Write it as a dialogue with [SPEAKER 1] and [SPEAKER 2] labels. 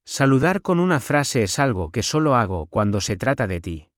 [SPEAKER 1] Saludar con una frase es algo que solo hago cuando se trata de ti.